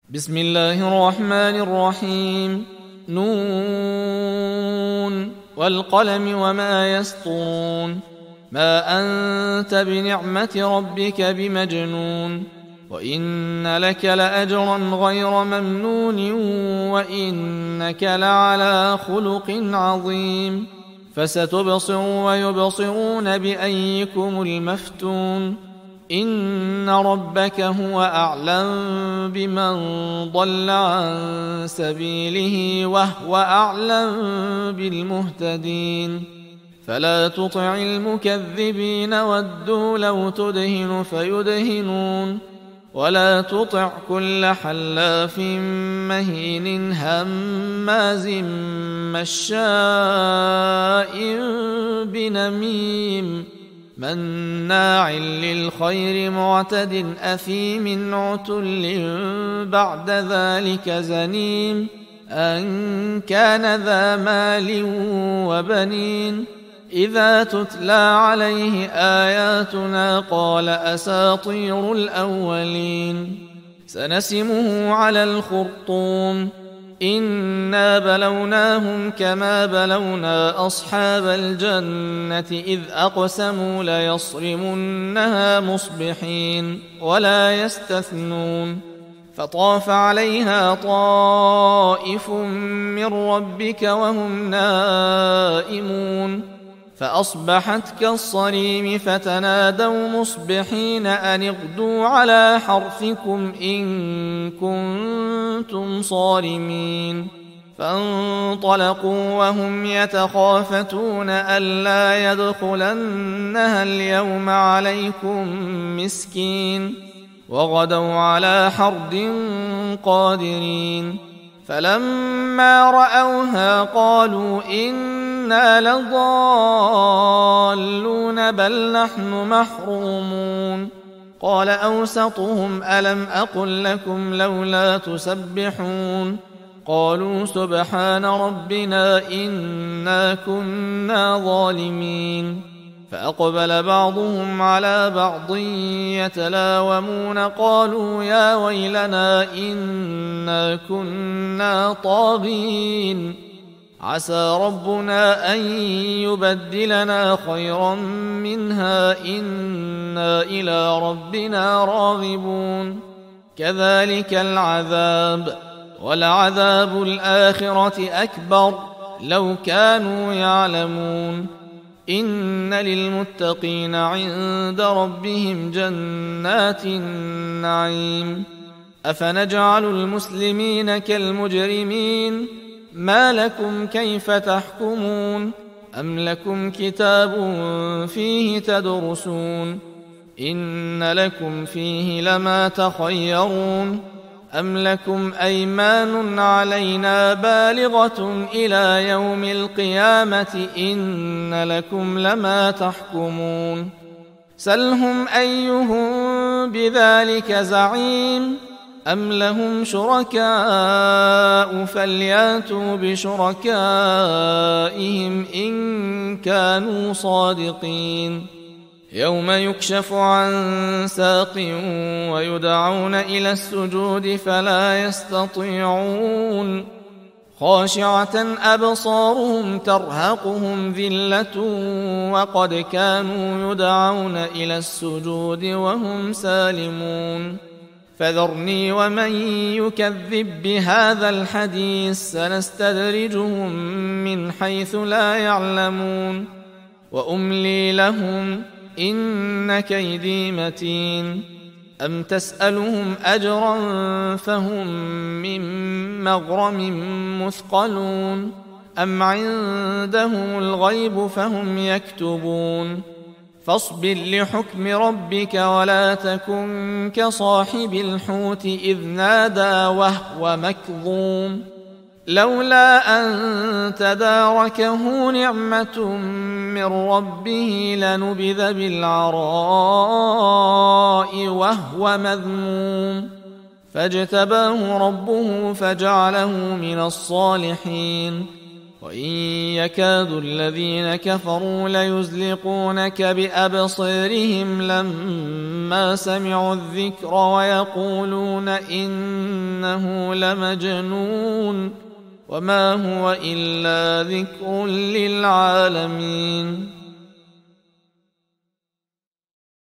بسم الله الرحمن الرحيم. نون والقلم وما يسطرون. ما أنت بنعمة ربك بمجنون. وإن لك لأجرا غير ممنون وإنك لعلى خلق عظيم. فستبصر ويبصرون بأيكم المفتون. إن ربك هو أعلم بمن ضل عن سبيله وهو أعلم بالمهتدين. فلا تطع المكذبين ودوا لو تدهن فيدهنون. ولا تطع كل حلاف مهين هماز مشاء بنميم مناع للخير معتد أثيم عتل بعد ذلك زنيم أن كان ذا مال وبنين. إذا تتلى عليه آياتنا قال أساطير الأولين. سنسمه على الخرطوم. إنا بلوناهم كما بلونا أصحاب الجنة إذ أقسموا ليصرمنها مصبحين ولا يستثنون. فطاف عليها طائف من ربك وهم نائمون فأصبحت كالصريم فتنادوا مصبحين أن اغدوا على حرثكم إن كنتم صارمين. فانطلقوا وهم يتخافتون ألا يدخلنها اليوم عليكم مسكين وغدوا على حرد قادرين. فلما رأوها قالوا إنا لضالون بل نحن محرومون. قال أوسطهم ألم أقل لكم لولا تسبحون. قالوا سبحان ربنا إنا كنا ظالمين. فأقبل بعضهم على بعض يتلاومون قالوا يا ويلنا إنا كنا طاغين عسى ربنا أن يبدلنا خيرا منها إنا إلى ربنا راغبون. كذلك العذاب ولعذاب الآخرة أكبر لو كانوا يعلمون. إن للمتقين عند ربهم جنات النعيم. أفنجعل المسلمين كالمجرمين ما لكم كيف تحكمون. أم لكم كتاب فيه تدرسون إن لكم فيه لما تخيرون. أم لكم أيمان علينا بالغة إلى يوم القيامة إن لكم لما تحكمون. سلهم أيهم بذلك زعيم. أم لهم شركاء فلياتوا بشركائهم إن كانوا صادقين. يوم يكشف عن ساق ويدعون إلى السجود فلا يستطيعون. خاشعة أبصارهم ترهقهم ذلة وقد كانوا يدعون إلى السجود وهم سالمون. فذرني ومن يكذب بهذا الحديث سنستدرجهم من حيث لا يعلمون وأملي لهم إن كيدي متين. أم تسألهم أجرا فهم من مغرم مثقلون أم عندهم الغيب فهم يكتبون. فاصبر لحكم ربك ولا تكن كصاحب الحوت إذ نادى وهو مكظوم لولا أن تداركه نعمة من ربه لنبذ بالعراء وهو مذموم. فاجتباه ربه فجعله من الصالحين. وإن يكاد الذين كفروا ليزلقونك بأبصارهم لما سمعوا الذكر ويقولون إنه لمجنون وما هو إلا ذكر للعالمين